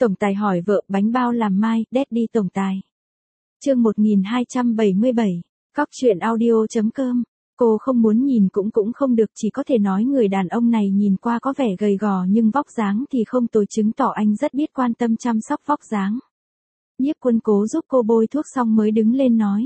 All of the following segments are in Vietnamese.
Tổng tài hỏi vợ bánh bao làm mai, Daddy tổng tài. Chương 1277, Cóc truyện audio.com. Cô không muốn nhìn cũng không được, chỉ có thể nói người đàn ông này nhìn qua có vẻ gầy gò nhưng vóc dáng thì không tồi, chứng tỏ anh rất biết quan tâm chăm sóc vóc dáng. Nhiếp Quân Cố giúp cô bôi thuốc xong mới đứng lên nói.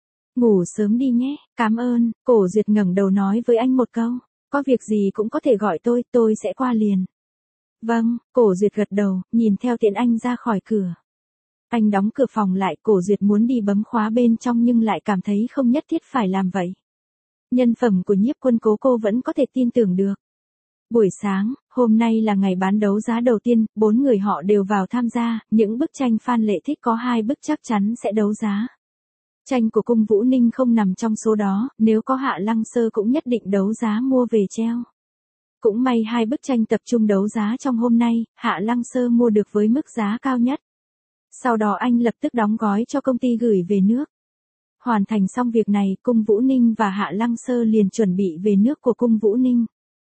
Ngủ sớm đi nhé, cảm ơn. Cổ Duyệt ngẩng đầu nói với anh một câu. Có việc gì cũng có thể gọi tôi sẽ qua liền. Vâng, Cổ Duyệt gật đầu, nhìn theo tiễn anh ra khỏi cửa. Anh đóng cửa phòng lại, Cổ Duyệt muốn đi bấm khóa bên trong nhưng lại cảm thấy không nhất thiết phải làm vậy. Nhân phẩm của Nhiếp Quân Cố cô vẫn có thể tin tưởng được. Buổi sáng, hôm nay là ngày bán đấu giá đầu tiên, 4 người họ đều vào tham gia, những bức tranh Phan Lệ thích có 2 bức chắc chắn sẽ đấu giá. Tranh của Cung Vũ Ninh không nằm trong số đó, nếu có Hạ Lăng Sơ cũng nhất định đấu giá mua về treo. Cũng may 2 bức tranh tập trung đấu giá trong hôm nay, Hạ Lăng Sơ mua được với mức giá cao nhất. Sau đó anh lập tức đóng gói cho công ty gửi về nước. Hoàn thành xong việc này, Cung Vũ Ninh và Hạ Lăng Sơ liền chuẩn bị về nước của Cung Vũ Ninh.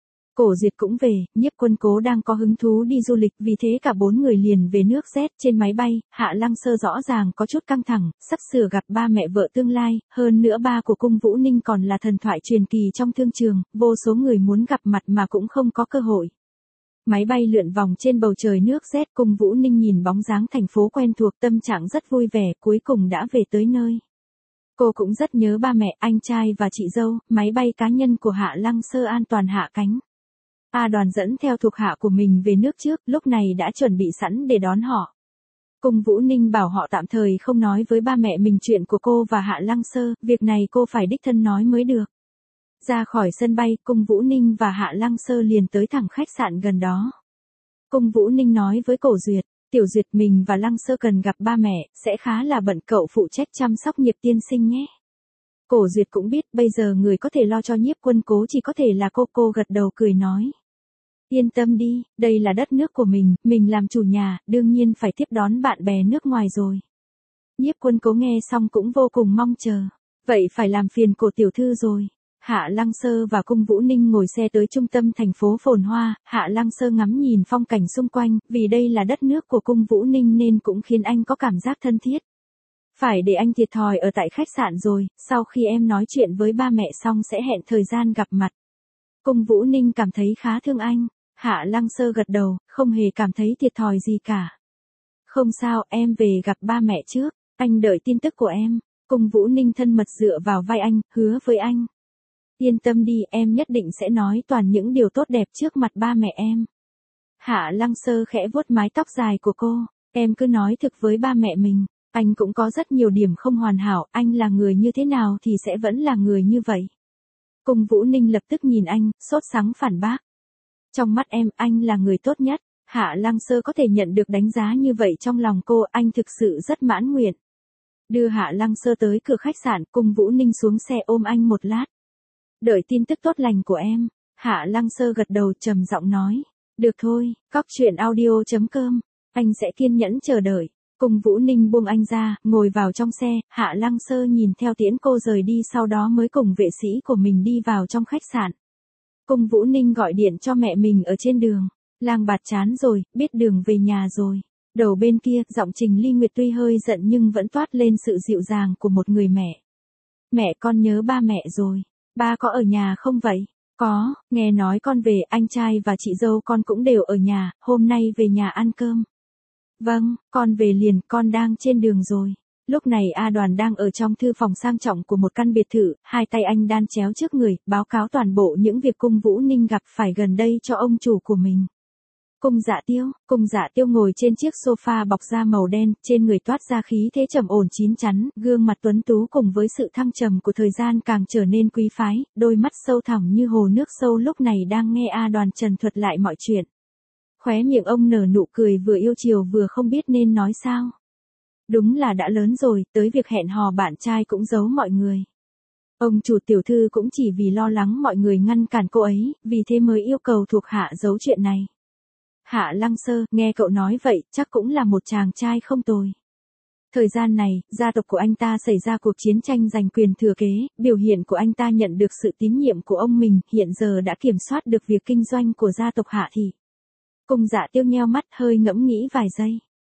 Cổ Duyệt cũng về, Nhiếp Quân Cố đang có hứng thú đi du lịch, vì thế cả 4 người liền về nước Z. Trên máy bay, Hạ Lăng Sơ rõ ràng có chút căng thẳng, sắp sửa gặp ba mẹ vợ tương lai, hơn nữa ba của Cung Vũ Ninh còn là thần thoại truyền kỳ trong thương trường, vô số người muốn gặp mặt mà cũng không có cơ hội. Máy bay lượn vòng trên bầu trời nước Z, Cung Vũ Ninh nhìn bóng dáng thành phố quen thuộc, tâm trạng rất vui vẻ, cuối cùng đã về tới nơi. Cô cũng rất nhớ ba mẹ, anh trai và chị dâu. Máy bay cá nhân của Hạ Lăng Sơ an toàn hạ cánh. A Đoàn dẫn theo thuộc hạ của mình về nước trước, lúc này đã chuẩn bị sẵn để đón họ. Cung Vũ Ninh bảo họ tạm thời không nói với ba mẹ mình chuyện của cô và Hạ Lăng Sơ, việc này cô phải đích thân nói mới được. Ra khỏi sân bay, Cung Vũ Ninh và Hạ Lăng Sơ liền tới thẳng khách sạn gần đó. Cung Vũ Ninh nói với Cổ Duyệt, Tiểu Duyệt, mình và Lăng Sơ cần gặp ba mẹ, sẽ khá là bận, cậu phụ trách chăm sóc Nhiếp tiên sinh nhé. Cổ Duyệt cũng biết bây giờ người có thể lo cho Nhiếp Quân Cố chỉ có thể là cô gật đầu cười nói. Yên tâm đi, đây là đất nước của mình làm chủ nhà, đương nhiên phải tiếp đón bạn bè nước ngoài rồi. Nhiếp Quân Cố nghe xong cũng vô cùng mong chờ. Vậy phải làm phiền Cổ tiểu thư rồi. Hạ Lăng Sơ và Cung Vũ Ninh ngồi xe tới trung tâm thành phố phồn hoa, Hạ Lăng Sơ ngắm nhìn phong cảnh xung quanh, vì đây là đất nước của Cung Vũ Ninh nên cũng khiến anh có cảm giác thân thiết. Phải để anh thiệt thòi ở tại khách sạn rồi, sau khi em nói chuyện với ba mẹ xong sẽ hẹn thời gian gặp mặt. Cung Vũ Ninh cảm thấy khá thương anh. Hạ Lăng Sơ gật đầu, không hề cảm thấy thiệt thòi gì cả. Không sao, em về gặp ba mẹ trước, anh đợi tin tức của em. Cung Vũ Ninh thân mật dựa vào vai anh, hứa với anh. Yên tâm đi, em nhất định sẽ nói toàn những điều tốt đẹp trước mặt ba mẹ em. Hạ Lăng Sơ khẽ vuốt mái tóc dài của cô, em cứ nói thực với ba mẹ mình, anh cũng có rất nhiều điểm không hoàn hảo, anh là người như thế nào thì sẽ vẫn là người như vậy. Cung Vũ Ninh lập tức nhìn anh, sốt sắng phản bác. Trong mắt em, anh là người tốt nhất. Hạ Lăng Sơ có thể nhận được đánh giá như vậy trong lòng cô, anh thực sự rất mãn nguyện. Đưa Hạ Lăng Sơ tới cửa khách sạn, Cung Vũ Ninh xuống xe ôm anh một lát. Đợi tin tức tốt lành của em. Hạ Lăng Sơ gật đầu trầm giọng nói. Được thôi, Cóc truyện audio.com. Anh sẽ kiên nhẫn chờ đợi. Cung Vũ Ninh buông anh ra, ngồi vào trong xe, Hạ Lăng Sơ nhìn theo tiễn cô rời đi, sau đó mới cùng vệ sĩ của mình đi vào trong khách sạn. Cung Vũ Ninh gọi điện cho mẹ mình ở trên đường. Lang Bạt chán rồi, biết đường về nhà rồi. Đầu bên kia, giọng Trình Ly Nguyệt tuy hơi giận nhưng vẫn toát lên sự dịu dàng của một người mẹ. Mẹ con nhớ ba mẹ rồi. Ba có ở nhà không vậy? Có, nghe nói con về, anh trai và chị dâu con cũng đều ở nhà, hôm nay về nhà ăn cơm. Vâng, con về liền, con đang trên đường rồi. Lúc này A Đoàn đang ở trong thư phòng sang trọng của một căn biệt thự, hai tay anh đan chéo trước người, báo cáo toàn bộ những việc Cung Vũ Ninh gặp phải gần đây cho ông chủ của mình. Cung Dạ Tiêu ngồi trên chiếc sofa bọc da màu đen, trên người toát ra khí thế trầm ổn chín chắn, gương mặt tuấn tú cùng với sự thăng trầm của thời gian càng trở nên quý phái, đôi mắt sâu thẳm như hồ nước sâu lúc này đang nghe A Đoàn trần thuật lại mọi chuyện. Khóe miệng ông nở nụ cười vừa yêu chiều vừa không biết nên nói sao. Đúng là đã lớn rồi, tới việc hẹn hò bạn trai cũng giấu mọi người. Ông chủ tiểu thư cũng chỉ vì lo lắng mọi người ngăn cản cô ấy, vì thế mới yêu cầu thuộc hạ giấu chuyện này. Hạ Lăng Sơ, nghe cậu nói vậy, chắc cũng là một chàng trai không tồi. Thời gian này, gia tộc của anh ta xảy ra cuộc chiến tranh giành quyền thừa kế, biểu hiện của anh ta nhận được sự tín nhiệm của ông mình, hiện giờ đã kiểm soát được việc kinh doanh của gia tộc Hạ thị. Cung Dạ Tiêu nheo mắt hơi ngẫm nghĩ vài giây.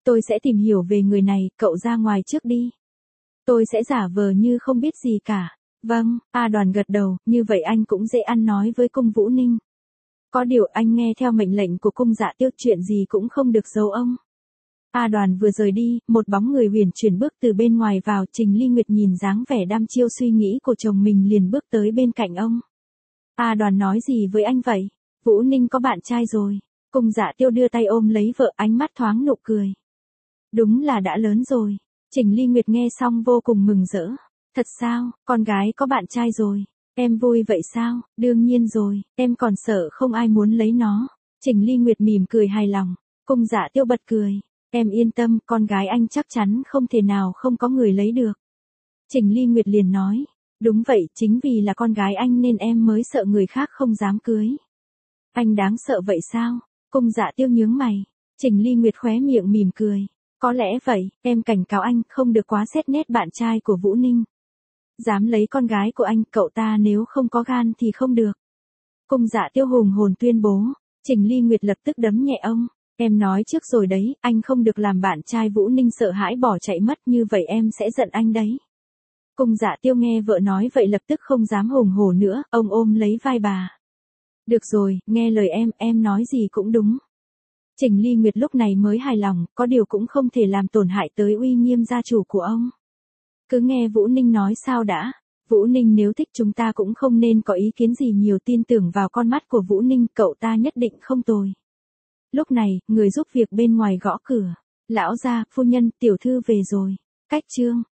Tôi sẽ tìm hiểu về người này, cậu ra ngoài trước đi. Tôi sẽ giả vờ như không biết gì cả. Vâng, A Đoàn gật đầu, như vậy anh cũng dễ ăn nói với cung Vũ Ninh. Có điều anh nghe theo mệnh lệnh của cung Dạ Tiêu, chuyện gì cũng không được giấu ông. A Đoàn vừa rời đi, một bóng người huyền chuyển bước từ bên ngoài vào. Trình Ly Nguyệt nhìn dáng vẻ đăm chiêu suy nghĩ của chồng mình liền bước tới bên cạnh ông. A Đoàn nói gì với anh vậy? Vũ Ninh có bạn trai rồi. Cung Dạ Tiêu đưa tay ôm lấy vợ, ánh mắt thoáng nụ cười. Đúng là đã lớn rồi. Trình Ly Nguyệt nghe xong vô cùng mừng rỡ. Thật sao, con gái có bạn trai rồi. Em vui vậy sao? Đương nhiên rồi, em còn sợ không ai muốn lấy nó. Trình Ly Nguyệt mỉm cười hài lòng. Cung Dạ Tiêu bật cười. Em yên tâm, con gái anh chắc chắn không thể nào không có người lấy được. Trình Ly Nguyệt liền nói. Đúng vậy, chính vì là con gái anh nên em mới sợ người khác không dám cưới. Anh đáng sợ vậy sao? Cung Dạ Tiêu nhướng mày. Trình Ly Nguyệt khóe miệng mỉm cười. Có lẽ vậy, em cảnh cáo anh không được quá xét nét bạn trai của Vũ Ninh. Dám lấy con gái của anh, cậu ta nếu không có gan thì không được. Cung Dạ Tiêu hùng hồn tuyên bố. Trình Ly Nguyệt lập tức đấm nhẹ ông. Em nói trước rồi đấy, anh không được làm bạn trai Vũ Ninh sợ hãi bỏ chạy mất, như vậy em sẽ giận anh đấy. Cung Dạ Tiêu nghe vợ nói vậy lập tức không dám hùng hổ nữa, ông ôm lấy vai bà. Được rồi, nghe lời em nói gì cũng đúng. Trình Ly Nguyệt lúc này mới hài lòng, có điều cũng không thể làm tổn hại tới uy nghiêm gia chủ của ông. Cứ nghe Vũ Ninh nói sao đã. Vũ Ninh nếu thích chúng ta cũng không nên có ý kiến gì nhiều, tin tưởng vào con mắt của Vũ Ninh, cậu ta nhất định không tồi. Lúc này, người giúp việc bên ngoài gõ cửa. Lão gia, phu nhân, tiểu thư về rồi. Cách chương.